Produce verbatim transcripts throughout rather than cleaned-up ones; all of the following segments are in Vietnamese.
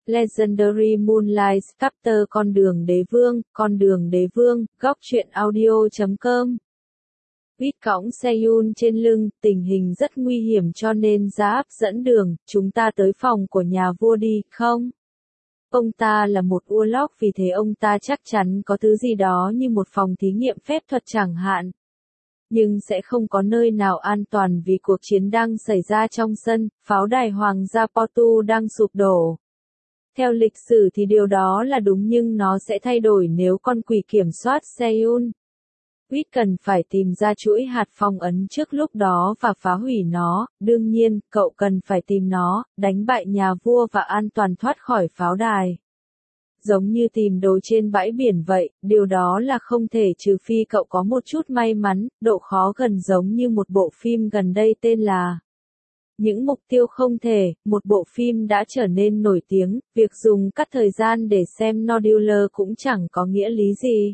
Legendary Moonlight Chapter Con đường đế vương, con đường đế vương, góc truyện audio chấm com. Vít cõng Seyun trên lưng, tình hình rất nguy hiểm cho nên Giáp dẫn đường, chúng ta tới phòng của nhà vua đi, không? Ông ta là một Urlock vì thế ông ta chắc chắn có thứ gì đó như một phòng thí nghiệm phép thuật chẳng hạn. Nhưng sẽ không có nơi nào an toàn vì cuộc chiến đang xảy ra trong sân, pháo đài Hoàng gia Portu đang sụp đổ. Theo lịch sử thì điều đó là đúng nhưng nó sẽ thay đổi nếu con quỷ kiểm soát Seyun. Vít cần phải tìm ra chuỗi hạt phong ấn trước lúc đó và phá hủy nó, đương nhiên, cậu cần phải tìm nó, đánh bại nhà vua và an toàn thoát khỏi pháo đài. Giống như tìm đồ trên bãi biển vậy, điều đó là không thể trừ phi cậu có một chút may mắn, độ khó gần giống như một bộ phim gần đây tên là Những mục tiêu không thể, một bộ phim đã trở nên nổi tiếng, việc dùng cắt thời gian để xem Nodular cũng chẳng có nghĩa lý gì.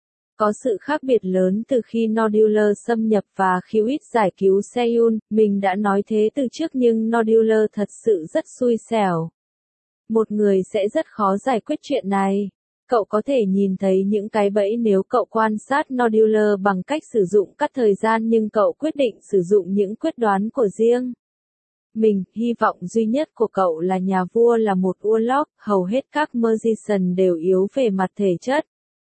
Có sự khác biệt lớn từ khi Nodular xâm nhập và khi Wit giải cứu Seyun, mình đã nói thế từ trước nhưng Nodular thật sự rất xui xẻo. Một người sẽ rất khó giải quyết chuyện này. Cậu có thể nhìn thấy những cái bẫy nếu cậu quan sát Nodular bằng cách sử dụng cắt thời gian nhưng cậu quyết định sử dụng những quyết đoán của riêng mình. Hy vọng duy nhất của cậu là nhà vua là một Urlock, hầu hết các Magician đều yếu về mặt thể chất.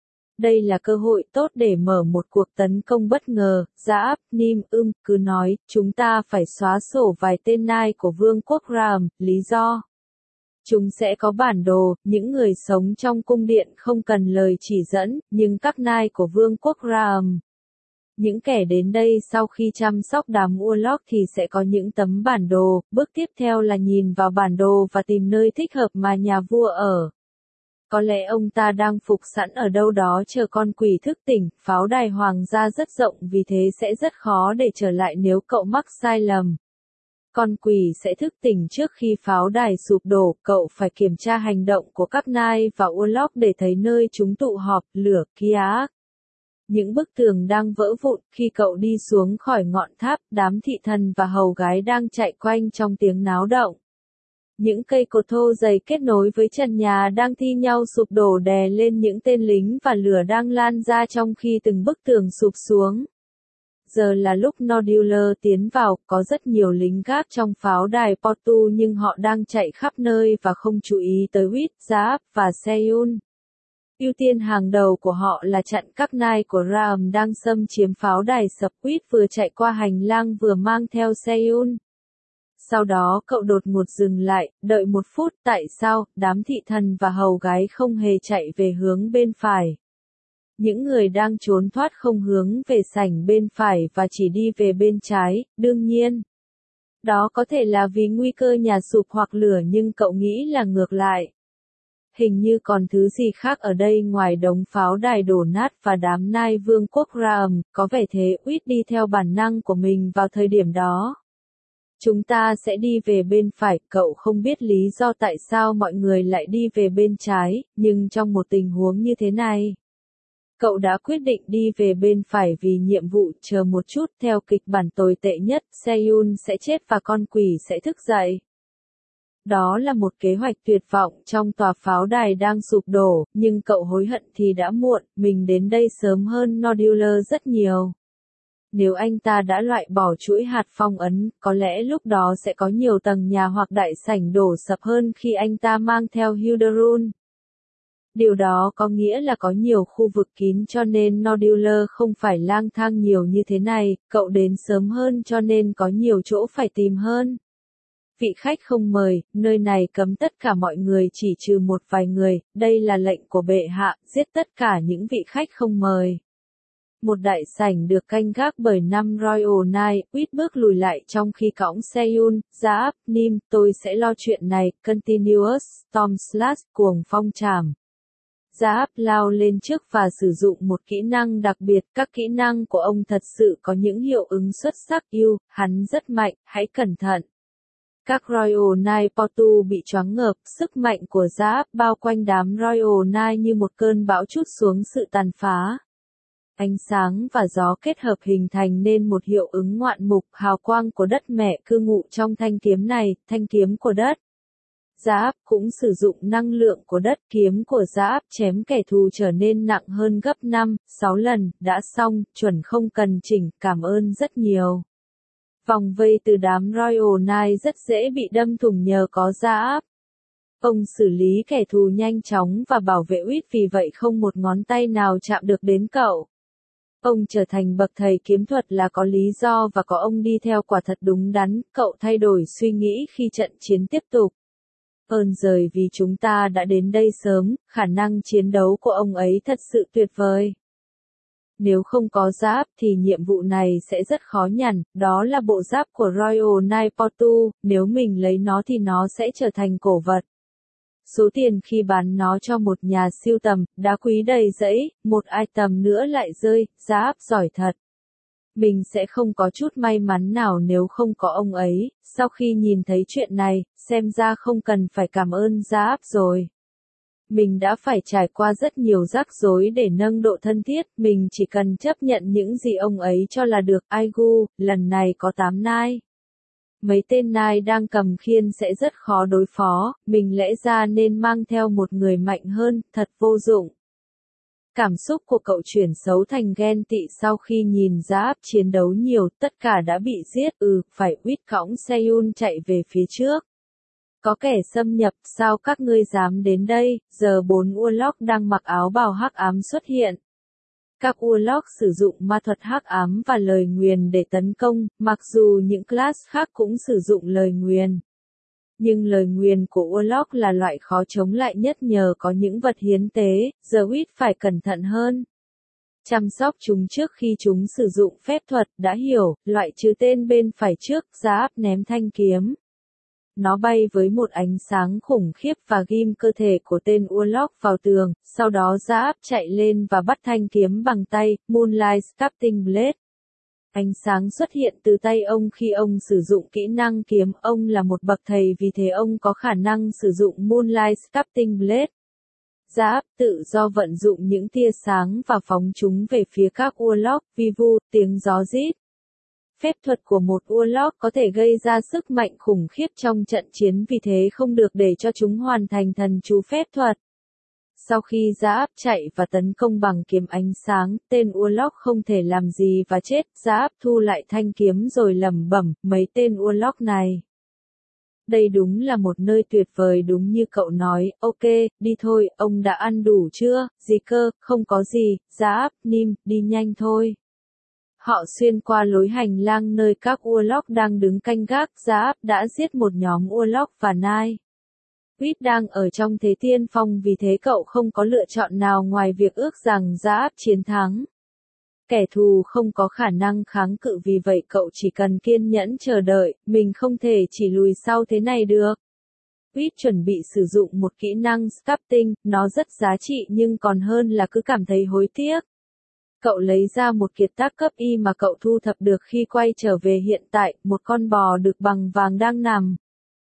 Đây là cơ hội tốt để mở một cuộc tấn công bất ngờ. Giáp, Nim, ưm, cứ nói, chúng ta phải xóa sổ vài tên nai của vương quốc Ram, lý do. Chúng sẽ có bản đồ, những người sống trong cung điện không cần lời chỉ dẫn, nhưng các nai của vương quốc Ram. Những kẻ đến đây sau khi chăm sóc đám Urlock thì sẽ có những tấm bản đồ, bước tiếp theo là nhìn vào bản đồ và tìm nơi thích hợp mà nhà vua ở. Có lẽ ông ta đang phục sẵn ở đâu đó chờ con quỷ thức tỉnh, pháo đài hoàng gia rất rộng vì thế sẽ rất khó để trở lại nếu cậu mắc sai lầm. Con quỷ sẽ thức tỉnh trước khi pháo đài sụp đổ, cậu phải kiểm tra hành động của các nai và Urlock để thấy nơi chúng tụ họp, lửa, kia. Những bức tường đang vỡ vụn, khi cậu đi xuống khỏi ngọn tháp, đám thị thần và hầu gái đang chạy quanh trong tiếng náo động. Những cây cột thô dày kết nối với trần nhà đang thi nhau sụp đổ đè lên những tên lính và lửa đang lan ra trong khi từng bức tường sụp xuống. Giờ là lúc Nodular tiến vào, có rất nhiều lính gác trong pháo đài Portu nhưng họ đang chạy khắp nơi và không chú ý tới Wit, Giáp và Seyun. Ưu tiên hàng đầu của họ là chặn các nai của Ram đang xâm chiếm pháo đài sập. Wit vừa chạy qua hành lang vừa mang theo Seyun. Sau đó cậu đột ngột dừng lại, đợi một phút, tại sao, đám thị thần và hầu gái không hề chạy về hướng bên phải. Những người đang trốn thoát không hướng về sảnh bên phải và chỉ đi về bên trái, đương nhiên. Đó có thể là vì nguy cơ nhà sụp hoặc lửa nhưng cậu nghĩ là ngược lại. Hình như còn thứ gì khác ở đây ngoài đống pháo đài đổ nát và đám nai vương quốc Ram, có vẻ thế. Wit đi theo bản năng của mình vào thời điểm đó. Chúng ta sẽ đi về bên phải, cậu không biết lý do tại sao mọi người lại đi về bên trái, nhưng trong một tình huống như thế này, cậu đã quyết định đi về bên phải vì nhiệm vụ. Chờ một chút, theo kịch bản tồi tệ nhất, Seyun sẽ chết và con quỷ sẽ thức dậy. Đó là một kế hoạch tuyệt vọng trong tòa pháo đài đang sụp đổ, nhưng cậu hối hận thì đã muộn, mình đến đây sớm hơn Nodular rất nhiều. Nếu anh ta đã loại bỏ chuỗi hạt phong ấn, có lẽ lúc đó sẽ có nhiều tầng nhà hoặc đại sảnh đổ sập hơn khi anh ta mang theo Hilderun. Điều đó có nghĩa là có nhiều khu vực kín cho nên Nodular không phải lang thang nhiều như thế này, cậu đến sớm hơn cho nên có nhiều chỗ phải tìm hơn. Vị khách không mời, nơi này cấm tất cả mọi người chỉ trừ một vài người, đây là lệnh của bệ hạ, giết tất cả những vị khách không mời. Một đại sảnh được canh gác bởi năm Royal Knight. Wit bước lùi lại trong khi cõng Seyun. Giáp, Nim, tôi sẽ lo chuyện này. Continuous Storm Slash, cuồng phong trảm. Giáp lao lên trước và sử dụng một kỹ năng đặc biệt. Các kỹ năng của ông thật sự có những hiệu ứng xuất sắc. Yêu, hắn rất mạnh, hãy cẩn thận. Các Royal Knight Portu bị choáng ngợp, sức mạnh của Giáp bao quanh đám Royal Knight như một cơn bão trút xuống sự tàn phá. Ánh sáng và gió kết hợp hình thành nên một hiệu ứng ngoạn mục. Hào quang của đất mẹ cư ngụ trong thanh kiếm này, thanh kiếm của đất. Giáp cũng sử dụng năng lượng của đất, kiếm của Giáp chém kẻ thù trở nên nặng hơn gấp năm, sáu lần, đã xong, chuẩn không cần chỉnh, cảm ơn rất nhiều. Vòng vây từ đám Royal Knight rất dễ bị đâm thủng nhờ có Giáp. Ông xử lý kẻ thù nhanh chóng và bảo vệ Uýt, vì vậy không một ngón tay nào chạm được đến cậu. Ông trở thành bậc thầy kiếm thuật là có lý do và có ông đi theo quả thật đúng đắn, cậu thay đổi suy nghĩ khi trận chiến tiếp tục. Ơn rời vì chúng ta đã đến đây sớm, khả năng chiến đấu của ông ấy thật sự tuyệt vời. Nếu không có Giáp thì nhiệm vụ này sẽ rất khó nhằn, đó là bộ giáp của Royal Knight Portu, nếu mình lấy nó thì nó sẽ trở thành cổ vật. Số tiền khi bán nó cho một nhà sưu tầm, đá quý đầy rẫy, một item nữa lại rơi, Giáp giỏi thật. Mình sẽ không có chút may mắn nào nếu không có ông ấy, sau khi nhìn thấy chuyện này, xem ra không cần phải cảm ơn Giáp rồi. Mình đã phải trải qua rất nhiều rắc rối để nâng độ thân thiết, mình chỉ cần chấp nhận những gì ông ấy cho là được. Aigu, lần này có tám nai. Mấy tên nai đang cầm khiên sẽ rất khó đối phó, mình lẽ ra nên mang theo một người mạnh hơn, thật vô dụng. Cảm xúc của cậu chuyển xấu thành ghen tị sau khi nhìn Giáp chiến đấu nhiều, tất cả đã bị giết, ừ, phải. Uýt cõng Seyun chạy về phía trước. Có kẻ xâm nhập, sao các ngươi dám đến đây? Giờ bốn Urlock đang mặc áo bào hắc ám xuất hiện. Các Urlock sử dụng ma thuật hắc ám và lời nguyền để tấn công, mặc dù những class khác cũng sử dụng lời nguyền. Nhưng lời nguyền của Urlock là loại khó chống lại nhất nhờ có những vật hiến tế, giờ Uýt phải cẩn thận hơn. Chăm sóc chúng trước khi chúng sử dụng phép thuật, đã hiểu, loại trừ tên bên phải trước, Giáp ném thanh kiếm. Nó bay với một ánh sáng khủng khiếp và ghim cơ thể của tên Urlock vào tường, sau đó Giáp chạy lên và bắt thanh kiếm bằng tay, Moonlight Sculpting Blade. Ánh sáng xuất hiện từ tay ông khi ông sử dụng kỹ năng kiếm, ông là một bậc thầy vì thế ông có khả năng sử dụng Moonlight Sculpting Blade. Giáp tự do vận dụng những tia sáng và phóng chúng về phía các Urlock, vi vu, tiếng gió rít. Phép thuật của một Urlock có thể gây ra sức mạnh khủng khiếp trong trận chiến, vì thế không được để cho chúng hoàn thành thần chú phép thuật. Sau khi Giáp chạy và tấn công bằng kiếm ánh sáng, tên Urlock không thể làm gì và chết. Giáp thu lại thanh kiếm rồi lẩm bẩm, mấy tên Urlock này. Đây đúng là một nơi tuyệt vời, đúng như cậu nói. Ok, đi thôi, ông đã ăn đủ chưa? Gì cơ, không có gì. Giáp, Nim, đi nhanh thôi. Họ xuyên qua lối hành lang nơi các Urlock đang đứng canh gác. Giáp đã giết một nhóm Urlock và Nai. Uýt đang ở trong thế tiên phong, vì thế cậu không có lựa chọn nào ngoài việc ước rằng Giáp chiến thắng. Kẻ thù không có khả năng kháng cự, vì vậy cậu chỉ cần kiên nhẫn chờ đợi, mình không thể chỉ lùi sau thế này được. Uýt chuẩn bị sử dụng một kỹ năng Sculpting, nó rất giá trị nhưng còn hơn là cứ cảm thấy hối tiếc. Cậu lấy ra một kiệt tác cấp Y mà cậu thu thập được khi quay trở về hiện tại, một con bò đực bằng vàng đang nằm.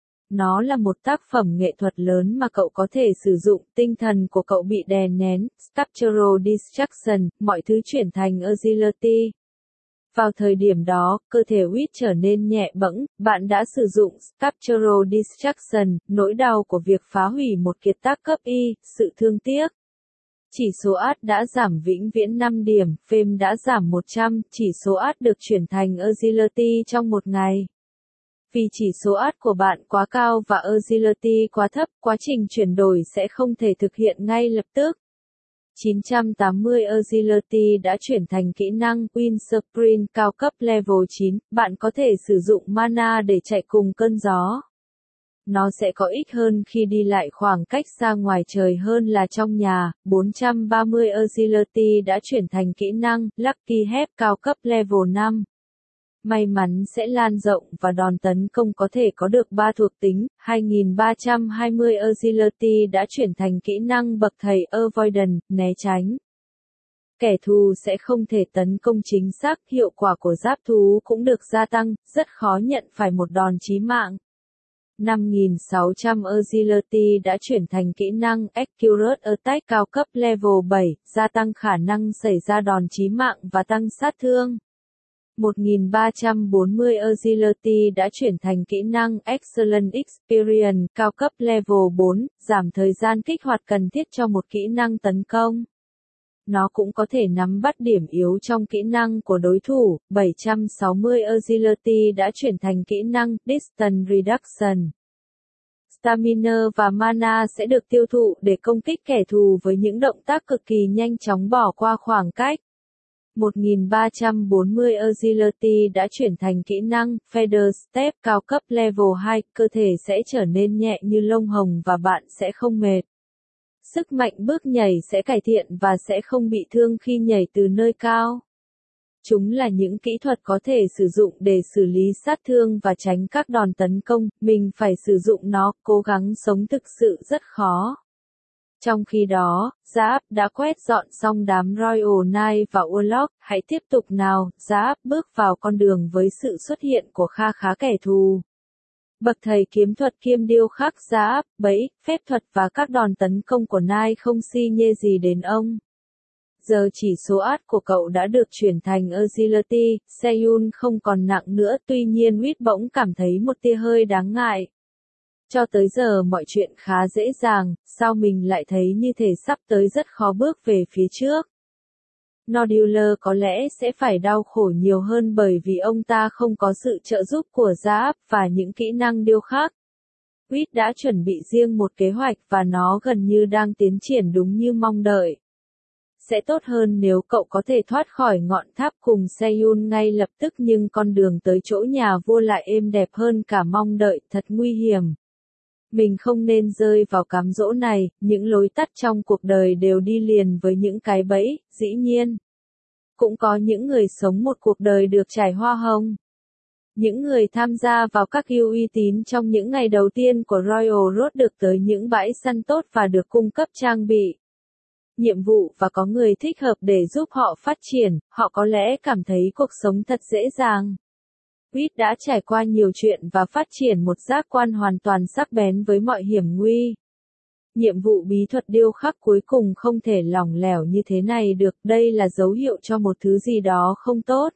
Nó là một tác phẩm nghệ thuật lớn mà cậu có thể sử dụng, tinh thần của cậu bị đè nén, Sculptural Distraction, mọi thứ chuyển thành Agility. Vào thời điểm đó, cơ thể Uýt trở nên nhẹ bẫng, bạn đã sử dụng Sculptural Distraction, nỗi đau của việc phá hủy một kiệt tác cấp Y, sự thương tiếc. Chỉ số át đã giảm vĩnh viễn năm điểm, Fame đã giảm một trăm, chỉ số át được chuyển thành Agility trong một ngày. Vì chỉ số át của bạn quá cao và Agility quá thấp, quá trình chuyển đổi sẽ không thể thực hiện ngay lập tức. chín trăm tám mươi Agility đã chuyển thành kỹ năng Wind Sprint cao cấp level chín, bạn có thể sử dụng mana để chạy cùng cơn gió. Nó sẽ có ích hơn khi đi lại khoảng cách xa ngoài trời hơn là trong nhà. bốn trăm ba mươi Agility đã chuyển thành kỹ năng Lucky Hep cao cấp level năm. May mắn sẽ lan rộng và đòn tấn công có thể có được ba thuộc tính. hai nghìn ba trăm hai mươi Agility đã chuyển thành kỹ năng bậc thầy Avoidance, né tránh. Kẻ thù sẽ không thể tấn công chính xác, hiệu quả của giáp thú cũng được gia tăng, rất khó nhận phải một đòn chí mạng. năm nghìn sáu trăm Agility đã chuyển thành kỹ năng Accurate Attack cao cấp level bảy, gia tăng khả năng xảy ra đòn chí mạng và tăng sát thương. một nghìn ba trăm bốn mươi Agility đã chuyển thành kỹ năng Excellent Experience cao cấp level bốn, giảm thời gian kích hoạt cần thiết cho một kỹ năng tấn công. Nó cũng có thể nắm bắt điểm yếu trong kỹ năng của đối thủ. bảy trăm sáu mươi Agility đã chuyển thành kỹ năng Distance Reduction. Stamina và mana sẽ được tiêu thụ để công kích kẻ thù với những động tác cực kỳ nhanh chóng bỏ qua khoảng cách. một nghìn ba trăm bốn mươi Agility đã chuyển thành kỹ năng Feather Step cao cấp level hai, cơ thể sẽ trở nên nhẹ như lông hồng và bạn sẽ không mệt. Sức mạnh bước nhảy sẽ cải thiện và sẽ không bị thương khi nhảy từ nơi cao. Chúng là những kỹ thuật có thể sử dụng để xử lý sát thương và tránh các đòn tấn công, mình phải sử dụng nó, cố gắng sống thực sự rất khó. Trong khi đó, Giáp đã quét dọn xong đám Royal Knight và Warlock, hãy tiếp tục nào, Giáp bước vào con đường với sự xuất hiện của kha khá kẻ thù. Bậc thầy kiếm thuật kiêm điêu khắc Giáp, bẫy, phép thuật và các đòn tấn công của Knight không si nhê gì đến ông. Giờ chỉ số át của cậu đã được chuyển thành Agility, Seyun không còn nặng nữa, tuy nhiên Wit bỗng cảm thấy một tia hơi đáng ngại. Cho tới giờ mọi chuyện khá dễ dàng, sao mình lại thấy như thể sắp tới rất khó bước về phía trước. Nodular có lẽ sẽ phải đau khổ nhiều hơn bởi vì ông ta không có sự trợ giúp của Giáp và những kỹ năng điêu khắc. Wit đã chuẩn bị riêng một kế hoạch và nó gần như đang tiến triển đúng như mong đợi. Sẽ tốt hơn nếu cậu có thể thoát khỏi ngọn tháp cùng Seyun ngay lập tức, nhưng con đường tới chỗ nhà vua lại êm đẹp hơn cả mong đợi, thật nguy hiểm. Mình không nên rơi vào cám dỗ này, những lối tắt trong cuộc đời đều đi liền với những cái bẫy, dĩ nhiên. Cũng có những người sống một cuộc đời được trải hoa hồng. Những người tham gia vào các guild uy tín trong những ngày đầu tiên của Royal Road được tới những bãi săn tốt và được cung cấp trang bị, nhiệm vụ và có người thích hợp để giúp họ phát triển, họ có lẽ cảm thấy cuộc sống thật dễ dàng. Wit đã trải qua nhiều chuyện và phát triển một giác quan hoàn toàn sắc bén với mọi hiểm nguy. Nhiệm vụ bí thuật điêu khắc cuối cùng không thể lỏng lẻo như thế này được, đây là dấu hiệu cho một thứ gì đó không tốt.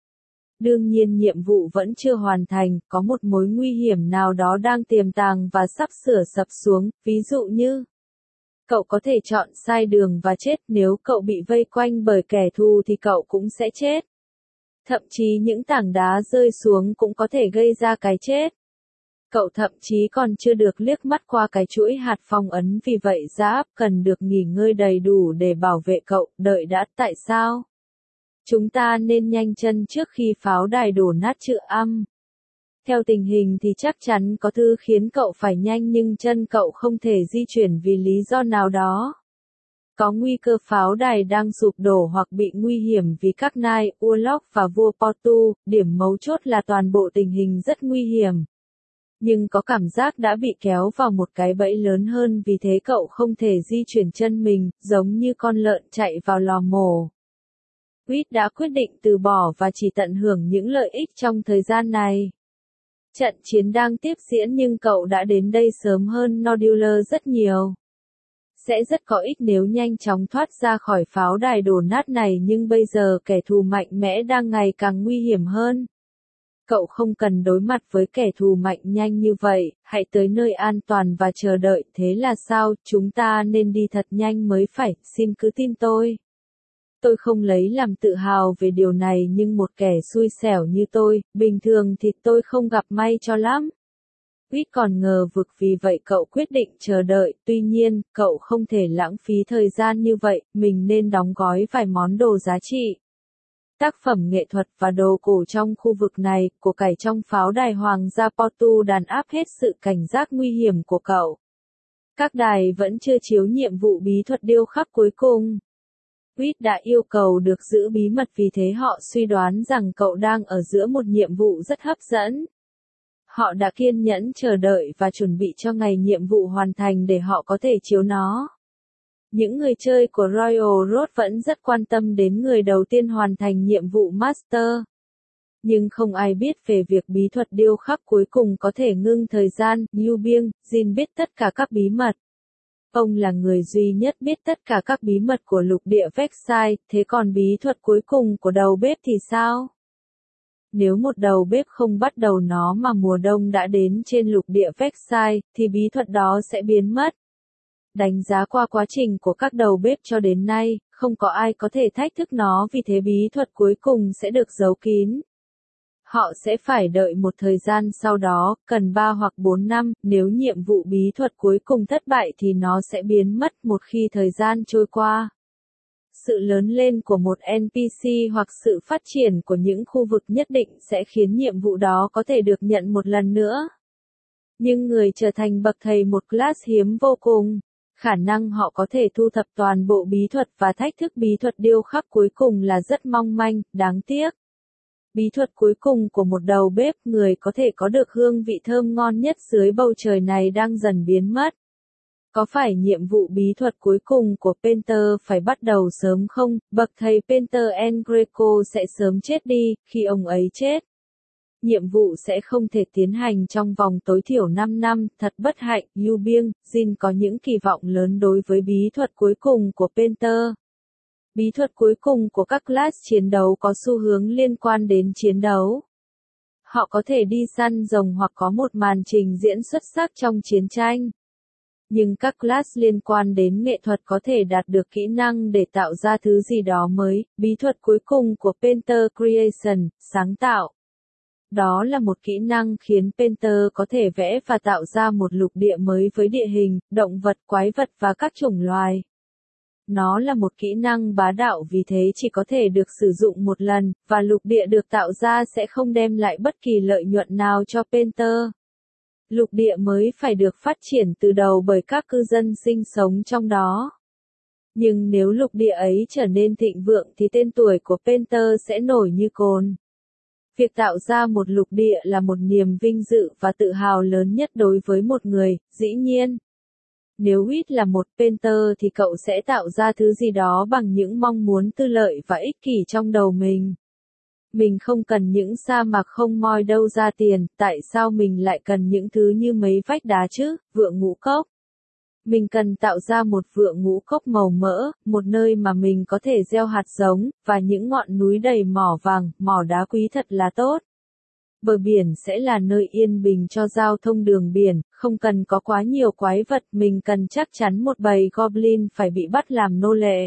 Đương nhiên nhiệm vụ vẫn chưa hoàn thành, có một mối nguy hiểm nào đó đang tiềm tàng và sắp sửa sập xuống, ví dụ như cậu có thể chọn sai đường và chết, nếu cậu bị vây quanh bởi kẻ thù thì cậu cũng sẽ chết. Thậm chí những tảng đá rơi xuống cũng có thể gây ra cái chết. Cậu thậm chí còn chưa được liếc mắt qua cái chuỗi hạt phong ấn, vì vậy Giáp cần được nghỉ ngơi đầy đủ để bảo vệ cậu. Đợi đã, tại sao? Chúng ta nên nhanh chân trước khi pháo đài đổ nát chữ âm. Theo tình hình thì chắc chắn có thứ khiến cậu phải nhanh, nhưng chân cậu không thể di chuyển vì lý do nào đó. Có nguy cơ pháo đài đang sụp đổ hoặc bị nguy hiểm vì các Knight, Warlock và vua Portu, điểm mấu chốt là toàn bộ tình hình rất nguy hiểm. Nhưng có cảm giác đã bị kéo vào một cái bẫy lớn hơn, vì thế cậu không thể di chuyển chân mình, giống như con lợn chạy vào lò mổ. Wit đã quyết định từ bỏ và chỉ tận hưởng những lợi ích trong thời gian này. Trận chiến đang tiếp diễn nhưng cậu đã đến đây sớm hơn Nodular rất nhiều. Sẽ rất có ích nếu nhanh chóng thoát ra khỏi pháo đài đổ nát này, nhưng bây giờ kẻ thù mạnh mẽ đang ngày càng nguy hiểm hơn. Cậu không cần đối mặt với kẻ thù mạnh nhanh như vậy, hãy tới nơi an toàn và chờ đợi. Thế là sao? Chúng ta nên đi thật nhanh mới phải, xin cứ tin tôi. Tôi không lấy làm tự hào về điều này, nhưng một kẻ xui xẻo như tôi, bình thường thì tôi không gặp may cho lắm. Wit còn ngờ vực, vì vậy cậu quyết định chờ đợi, tuy nhiên, cậu không thể lãng phí thời gian như vậy, mình nên đóng gói vài món đồ giá trị. Tác phẩm nghệ thuật và đồ cổ trong khu vực này, của cải trong pháo đài Hoàng gia Portu đàn áp hết sự cảnh giác nguy hiểm của cậu. Các đài vẫn chưa chiếu nhiệm vụ bí thuật điêu khắc cuối cùng. Wit đã yêu cầu được giữ bí mật, vì thế họ suy đoán rằng cậu đang ở giữa một nhiệm vụ rất hấp dẫn. Họ đã kiên nhẫn chờ đợi và chuẩn bị cho ngày nhiệm vụ hoàn thành để họ có thể chiếu nó. Những người chơi của Royal Road vẫn rất quan tâm đến người đầu tiên hoàn thành nhiệm vụ Master. Nhưng không ai biết về việc bí thuật điêu khắc cuối cùng có thể ngưng thời gian. Yu Bieng, Jin biết tất cả các bí mật. Ông là người duy nhất biết tất cả các bí mật của lục địa Vexai, thế còn bí thuật cuối cùng của đầu bếp thì sao? Nếu một đầu bếp không bắt đầu nó mà mùa đông đã đến trên lục địa Versailles, thì bí thuật đó sẽ biến mất. Đánh giá qua quá trình của các đầu bếp cho đến nay, không có ai có thể thách thức nó, vì thế bí thuật cuối cùng sẽ được giấu kín. Họ sẽ phải đợi một thời gian sau đó, cần ba hoặc bốn năm, nếu nhiệm vụ bí thuật cuối cùng thất bại thì nó sẽ biến mất một khi thời gian trôi qua. Sự lớn lên của một en pê xê hoặc sự phát triển của những khu vực nhất định sẽ khiến nhiệm vụ đó có thể được nhận một lần nữa. Nhưng người trở thành bậc thầy một class hiếm vô cùng. Khả năng họ có thể thu thập toàn bộ bí thuật và thách thức bí thuật điêu khắc cuối cùng là rất mong manh, đáng tiếc. Bí thuật cuối cùng của một đầu bếp, người có thể có được hương vị thơm ngon nhất dưới bầu trời này, đang dần biến mất. Có phải nhiệm vụ bí thuật cuối cùng của Painter phải bắt đầu sớm không? Bậc thầy Painter El Greco sẽ sớm chết đi, khi ông ấy chết. Nhiệm vụ sẽ không thể tiến hành trong vòng tối thiểu năm năm, thật bất hạnh. Yu Bieng, Jin có những kỳ vọng lớn đối với bí thuật cuối cùng của Painter. Bí thuật cuối cùng của các class chiến đấu có xu hướng liên quan đến chiến đấu. Họ có thể đi săn rồng hoặc có một màn trình diễn xuất sắc trong chiến tranh. Nhưng các class liên quan đến nghệ thuật có thể đạt được kỹ năng để tạo ra thứ gì đó mới. Bí thuật cuối cùng của Painter Creation, sáng tạo. Đó là một kỹ năng khiến Painter có thể vẽ và tạo ra một lục địa mới với địa hình, động vật, quái vật và các chủng loài. Nó là một kỹ năng bá đạo, vì thế chỉ có thể được sử dụng một lần, và lục địa được tạo ra sẽ không đem lại bất kỳ lợi nhuận nào cho Painter. Lục địa mới phải được phát triển từ đầu bởi các cư dân sinh sống trong đó. Nhưng nếu lục địa ấy trở nên thịnh vượng thì tên tuổi của Painter sẽ nổi như cồn. Việc tạo ra một lục địa là một niềm vinh dự và tự hào lớn nhất đối với một người, dĩ nhiên. Nếu Whit là một Painter thì cậu sẽ tạo ra thứ gì đó bằng những mong muốn tư lợi và ích kỷ trong đầu mình. Mình không cần những sa mạc không moi đâu ra tiền, tại sao mình lại cần những thứ như mấy vách đá chứ, vựa ngũ cốc. Mình cần tạo ra một vựa ngũ cốc màu mỡ, một nơi mà mình có thể gieo hạt giống, và những ngọn núi đầy mỏ vàng, mỏ đá quý thật là tốt. Bờ biển sẽ là nơi yên bình cho giao thông đường biển, không cần có quá nhiều quái vật, mình cần chắc chắn một bầy goblin phải bị bắt làm nô lệ.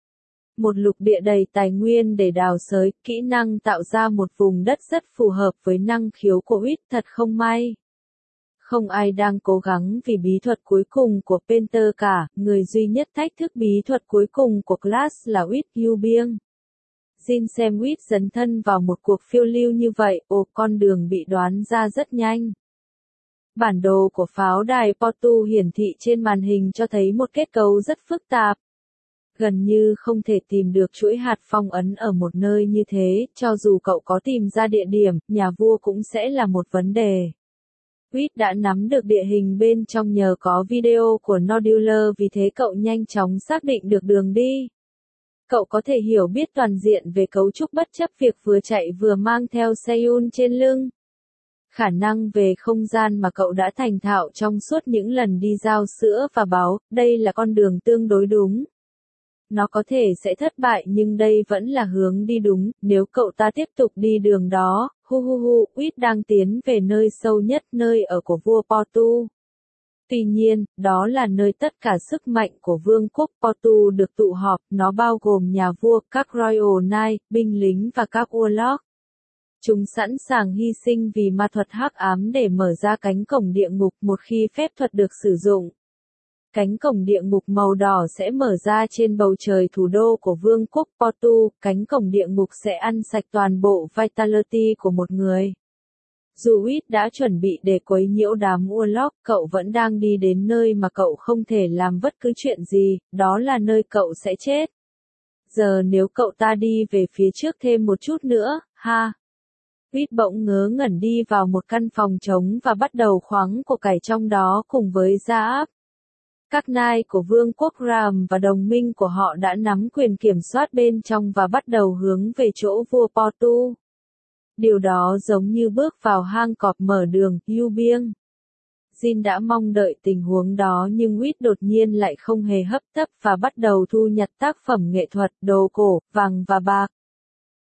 Một lục địa đầy tài nguyên để đào xới, kỹ năng tạo ra một vùng đất rất phù hợp với năng khiếu của Whit, thật không may. Không ai đang cố gắng vì bí thuật cuối cùng của Painter cả, người duy nhất thách thức bí thuật cuối cùng của class là Whit Yu Bieng. Jin xem Whit dấn thân vào một cuộc phiêu lưu như vậy, ồ, con đường bị đoán ra rất nhanh. Bản đồ của pháo đài Portu hiển thị trên màn hình cho thấy một kết cấu rất phức tạp. Gần như không thể tìm được chuỗi hạt phong ấn ở một nơi như thế, cho dù cậu có tìm ra địa điểm, nhà vua cũng sẽ là một vấn đề. Whit đã nắm được địa hình bên trong nhờ có video của Noduler, vì thế cậu nhanh chóng xác định được đường đi. Cậu có thể hiểu biết toàn diện về cấu trúc bất chấp việc vừa chạy vừa mang theo Seiyun trên lưng. Khả năng về không gian mà cậu đã thành thạo trong suốt những lần đi giao sữa và báo, đây là con đường tương đối đúng. Nó có thể sẽ thất bại nhưng đây vẫn là hướng đi đúng, nếu cậu ta tiếp tục đi đường đó. Hu hu hu, Whit đang tiến về nơi sâu nhất, nơi ở của vua Portu. Tuy nhiên, đó là nơi tất cả sức mạnh của vương quốc Portu được tụ họp, nó bao gồm nhà vua, các Royal Knight, binh lính và các Warlock. Chúng sẵn sàng hy sinh vì ma thuật hắc ám để mở ra cánh cổng địa ngục một khi phép thuật được sử dụng. Cánh cổng địa ngục màu đỏ sẽ mở ra trên bầu trời thủ đô của vương quốc Portu, cánh cổng địa ngục sẽ ăn sạch toàn bộ vitality của một người. Dù Whit đã chuẩn bị để quấy nhiễu đám Warlock, cậu vẫn đang đi đến nơi mà cậu không thể làm bất cứ chuyện gì, đó là nơi cậu sẽ chết. Giờ nếu cậu ta đi về phía trước thêm một chút nữa, ha. Whit bỗng ngớ ngẩn đi vào một căn phòng trống và bắt đầu khoáng của cải trong đó cùng với Zaap. Các knight của vương quốc Ram và đồng minh của họ đã nắm quyền kiểm soát bên trong và bắt đầu hướng về chỗ vua Portu. Điều đó giống như bước vào hang cọp mở đường, Yu Bieng. Jin đã mong đợi tình huống đó nhưng Whit đột nhiên lại không hề hấp tấp và bắt đầu thu nhặt tác phẩm nghệ thuật, đồ cổ, vàng và bạc.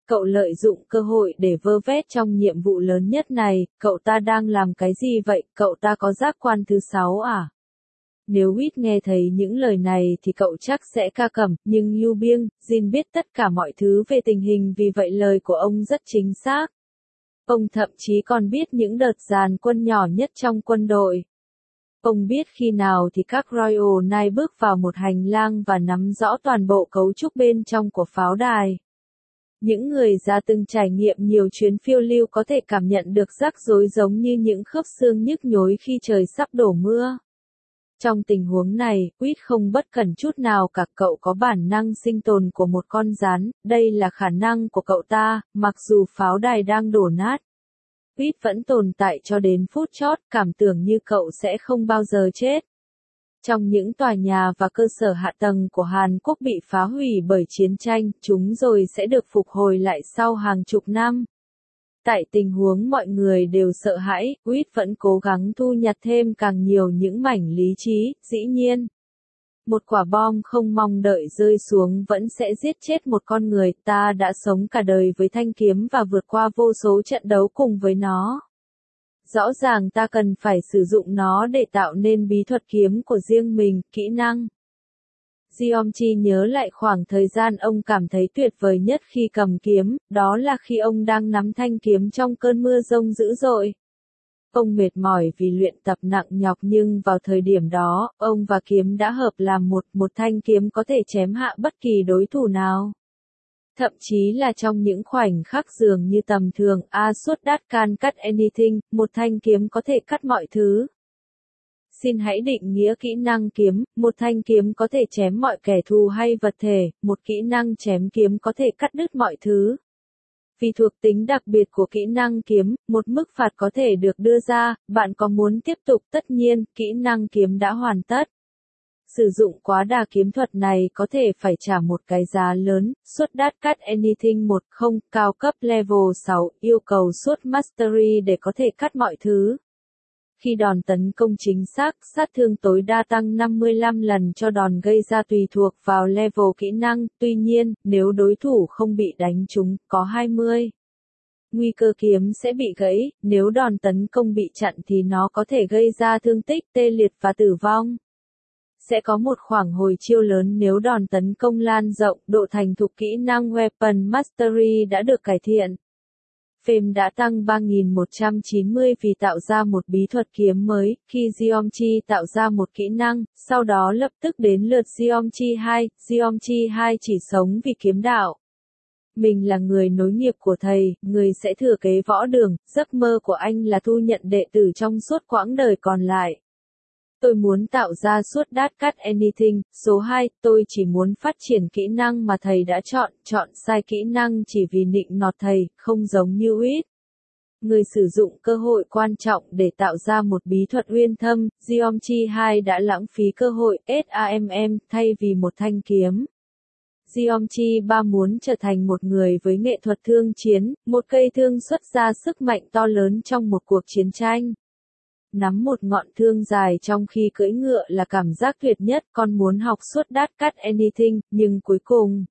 Cậu lợi dụng cơ hội để vơ vét trong nhiệm vụ lớn nhất này, cậu ta đang làm cái gì vậy, cậu ta có giác quan thứ sáu à? Nếu Wit nghe thấy những lời này thì cậu chắc sẽ ca cẩm, nhưng Yu Bieng, Jin biết tất cả mọi thứ về tình hình vì vậy lời của ông rất chính xác. Ông thậm chí còn biết những đợt dàn quân nhỏ nhất trong quân đội. Ông biết khi nào thì các Royal Knight bước vào một hành lang và nắm rõ toàn bộ cấu trúc bên trong của pháo đài. Những người đã từng trải nghiệm nhiều chuyến phiêu lưu có thể cảm nhận được rắc rối giống như những khớp xương nhức nhối khi trời sắp đổ mưa. Trong tình huống này, Wit không bất cẩn chút nào cả, cậu có bản năng sinh tồn của một con rắn, đây là khả năng của cậu ta, mặc dù pháo đài đang đổ nát. Wit vẫn tồn tại cho đến phút chót, cảm tưởng như cậu sẽ không bao giờ chết. Trong những tòa nhà và cơ sở hạ tầng của Hàn Quốc bị phá hủy bởi chiến tranh, chúng rồi sẽ được phục hồi lại sau hàng chục năm. Tại tình huống mọi người đều sợ hãi, Wit vẫn cố gắng thu nhặt thêm càng nhiều những mảnh lý trí, dĩ nhiên. Một quả bom không mong đợi rơi xuống vẫn sẽ giết chết một con người, ta đã sống cả đời với thanh kiếm và vượt qua vô số trận đấu cùng với nó. Rõ ràng ta cần phải sử dụng nó để tạo nên bí thuật kiếm của riêng mình, kỹ năng. Jeongchi nhớ lại khoảng thời gian ông cảm thấy tuyệt vời nhất khi cầm kiếm, đó là khi ông đang nắm thanh kiếm trong cơn mưa rông dữ dội. Ông mệt mỏi vì luyện tập nặng nhọc nhưng vào thời điểm đó, ông và kiếm đã hợp làm một, một thanh kiếm có thể chém hạ bất kỳ đối thủ nào. Thậm chí là trong những khoảnh khắc dường như tầm thường, A suốt đát can cut anything, một thanh kiếm có thể cắt mọi thứ. Xin hãy định nghĩa kỹ năng kiếm, một thanh kiếm có thể chém mọi kẻ thù hay vật thể, một kỹ năng chém kiếm có thể cắt đứt mọi thứ. Vì thuộc tính đặc biệt của kỹ năng kiếm, một mức phạt có thể được đưa ra, bạn có muốn tiếp tục? Tất nhiên, kỹ năng kiếm đã hoàn tất. Sử dụng quá đà kiếm thuật này có thể phải trả một cái giá lớn, suốt đát cut anything một không, cao cấp level sáu, yêu cầu suốt mastery để có thể cắt mọi thứ. Khi đòn tấn công chính xác, sát thương tối đa tăng năm mươi lăm lần cho đòn gây ra tùy thuộc vào level kỹ năng, tuy nhiên, nếu đối thủ không bị đánh trúng, có hai mươi. Nguy cơ kiếm sẽ bị gãy, nếu đòn tấn công bị chặn thì nó có thể gây ra thương tích, tê liệt và tử vong. Sẽ có một khoảng hồi chiêu lớn nếu đòn tấn công lan rộng, độ thành thục kỹ năng Weapon Mastery đã được cải thiện. Phêm đã tăng ba nghìn một trăm chín mươi vì tạo ra một bí thuật kiếm mới, khi Jeongchi tạo ra một kỹ năng, sau đó lập tức đến lượt Jeongchi hai, Jeongchi hai chỉ sống vì kiếm đạo. Mình là người nối nghiệp của thầy, người sẽ thừa kế võ đường, giấc mơ của anh là thu nhận đệ tử trong suốt quãng đời còn lại. Tôi muốn tạo ra suốt đát cut anything. Số hai, tôi chỉ muốn phát triển kỹ năng mà thầy đã chọn, chọn sai kỹ năng chỉ vì nịnh nọt thầy, không giống như Wit. Người sử dụng cơ hội quan trọng để tạo ra một bí thuật uyên thâm, Jeongchi hai đã lãng phí cơ hội SAMM thay vì một thanh kiếm. Jeongchi ba muốn trở thành một người với nghệ thuật thương chiến, một cây thương xuất ra sức mạnh to lớn trong một cuộc chiến tranh. Nắm một ngọn thương dài trong khi cưỡi ngựa là cảm giác tuyệt nhất, con muốn học suốt đát cut anything, nhưng cuối cùng,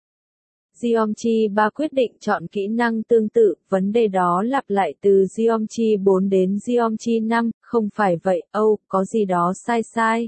Jeongchi ba quyết định chọn kỹ năng tương tự, vấn đề đó lặp lại từ Jeongchi bốn đến Jeongchi năm, không phải vậy, âu, có gì đó sai sai.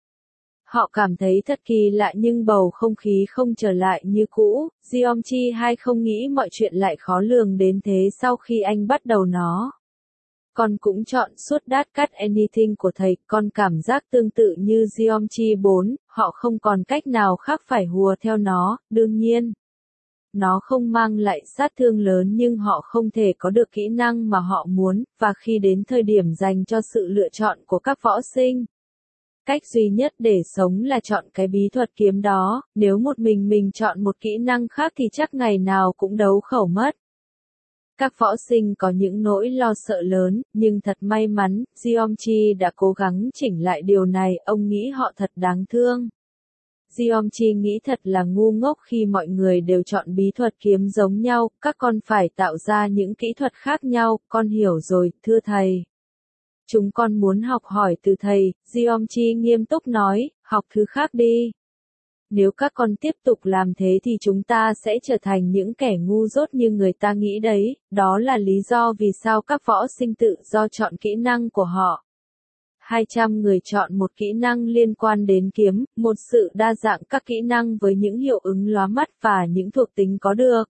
Họ cảm thấy thật kỳ lạ nhưng bầu không khí không trở lại như cũ, Jeongchi hai không nghĩ mọi chuyện lại khó lường đến thế sau khi anh bắt đầu nó. Con cũng chọn suốt đát cut anything của thầy, con cảm giác tương tự như Jeongchi bốn, họ không còn cách nào khác phải hùa theo nó, đương nhiên. Nó không mang lại sát thương lớn nhưng họ không thể có được kỹ năng mà họ muốn, và khi đến thời điểm dành cho sự lựa chọn của các võ sinh. Cách duy nhất để sống là chọn cái bí thuật kiếm đó, nếu một mình mình chọn một kỹ năng khác thì chắc ngày nào cũng đấu khẩu mất. Các võ sinh có những nỗi lo sợ lớn, nhưng thật may mắn, Jeongchi đã cố gắng chỉnh lại điều này, ông nghĩ họ thật đáng thương. Jeongchi nghĩ thật là ngu ngốc khi mọi người đều chọn bí thuật kiếm giống nhau, các con phải tạo ra những kỹ thuật khác nhau, con hiểu rồi, thưa thầy. Chúng con muốn học hỏi từ thầy, Jeongchi nghiêm túc nói, học thứ khác đi. Nếu các con tiếp tục làm thế thì chúng ta sẽ trở thành những kẻ ngu dốt như người ta nghĩ đấy, đó là lý do vì sao các võ sinh tự do chọn kỹ năng của họ. hai trăm người chọn một kỹ năng liên quan đến kiếm, một sự đa dạng các kỹ năng với những hiệu ứng lóa mắt và những thuộc tính có được.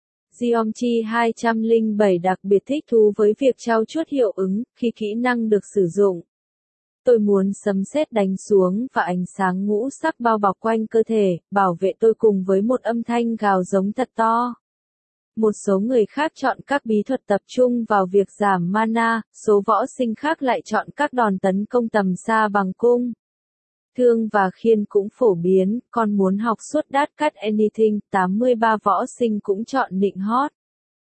Geometry hai không bảy đặc biệt thích thú với việc trau chuốt hiệu ứng khi kỹ năng được sử dụng. Tôi muốn sấm sét đánh xuống và ánh sáng ngũ sắc bao bọc quanh cơ thể, bảo vệ tôi cùng với một âm thanh gào giống thật to. Một số người khác chọn các bí thuật tập trung vào việc giảm mana, số võ sinh khác lại chọn các đòn tấn công tầm xa bằng cung. Thương và khiên cũng phổ biến, con muốn học suốt đát cắt anything, tám mươi ba võ sinh cũng chọn nịnh hót.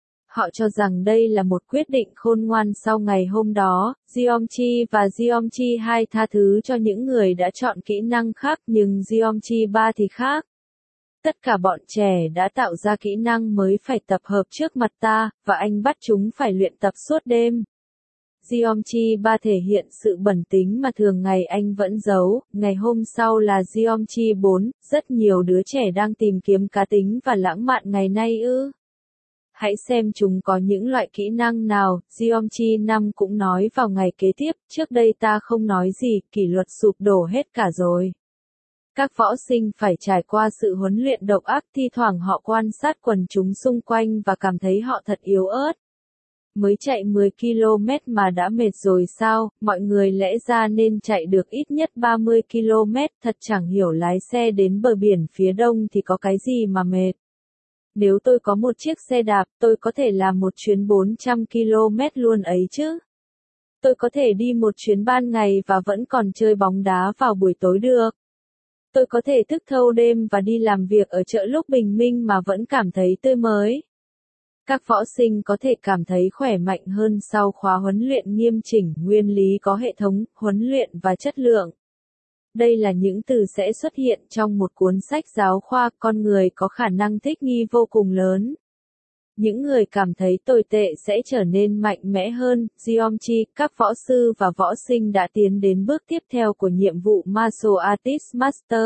Họ cho rằng đây là một quyết định khôn ngoan sau ngày hôm đó, Geometry và Geometry hai tha thứ cho những người đã chọn kỹ năng khác nhưng Geometry ba thì khác. Tất cả bọn trẻ đã tạo ra kỹ năng mới phải tập hợp trước mặt ta, và anh bắt chúng phải luyện tập suốt đêm. Geometry ba thể hiện sự bẩn tính mà thường ngày anh vẫn giấu, ngày hôm sau là Geometry bốn, rất nhiều đứa trẻ đang tìm kiếm cá tính và lãng mạn ngày nay ư. Hãy xem chúng có những loại kỹ năng nào, Geometry năm cũng nói vào ngày kế tiếp, trước đây ta không nói gì, kỷ luật sụp đổ hết cả rồi. Các võ sinh phải trải qua sự huấn luyện độc ác, thi thoảng họ quan sát quần chúng xung quanh và cảm thấy họ thật yếu ớt. Mới chạy mười ki lô mét mà đã mệt rồi sao, mọi người lẽ ra nên chạy được ít nhất ba mươi ki lô mét, thật chẳng hiểu lái xe đến bờ biển phía đông thì có cái gì mà mệt. Nếu tôi có một chiếc xe đạp, tôi có thể làm một chuyến bốn trăm ki lô mét luôn ấy chứ. Tôi có thể đi một chuyến ban ngày và vẫn còn chơi bóng đá vào buổi tối được. Tôi có thể thức thâu đêm và đi làm việc ở chợ lúc bình minh mà vẫn cảm thấy tươi mới. Các võ sinh có thể cảm thấy khỏe mạnh hơn sau khóa huấn luyện nghiêm chỉnh, nguyên lý có hệ thống, huấn luyện và chất lượng. Đây là những từ sẽ xuất hiện trong một cuốn sách giáo khoa, con người có khả năng thích nghi vô cùng lớn. Những người cảm thấy tồi tệ sẽ trở nên mạnh mẽ hơn, Geometry, các võ sư và võ sinh đã tiến đến bước tiếp theo của nhiệm vụ Martial Artist Master.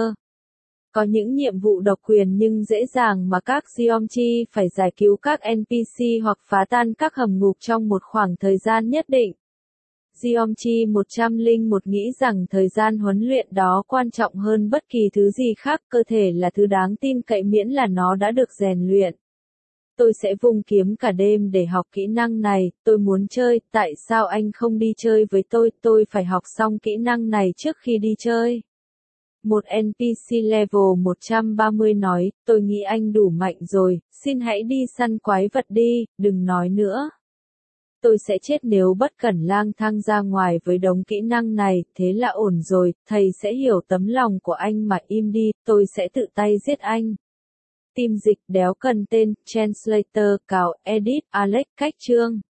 Có những nhiệm vụ độc quyền nhưng dễ dàng mà các Geometry phải giải cứu các en pê xê hoặc phá tan các hầm ngục trong một khoảng thời gian nhất định. Geometry một không một nghĩ rằng thời gian huấn luyện đó quan trọng hơn bất kỳ thứ gì khác, cơ thể là thứ đáng tin cậy miễn là nó đã được rèn luyện. Tôi sẽ vung kiếm cả đêm để học kỹ năng này, tôi muốn chơi, tại sao anh không đi chơi với tôi, tôi phải học xong kỹ năng này trước khi đi chơi. Một en pê xê level một trăm ba mươi nói, tôi nghĩ anh đủ mạnh rồi, xin hãy đi săn quái vật đi, đừng nói nữa. Tôi sẽ chết nếu bất cẩn lang thang ra ngoài với đống kỹ năng này, thế là ổn rồi, thầy sẽ hiểu tấm lòng của anh mà im đi, tôi sẽ tự tay giết anh. Team dịch đéo cần tên, Translator, cào, edit, Alex, cách chương.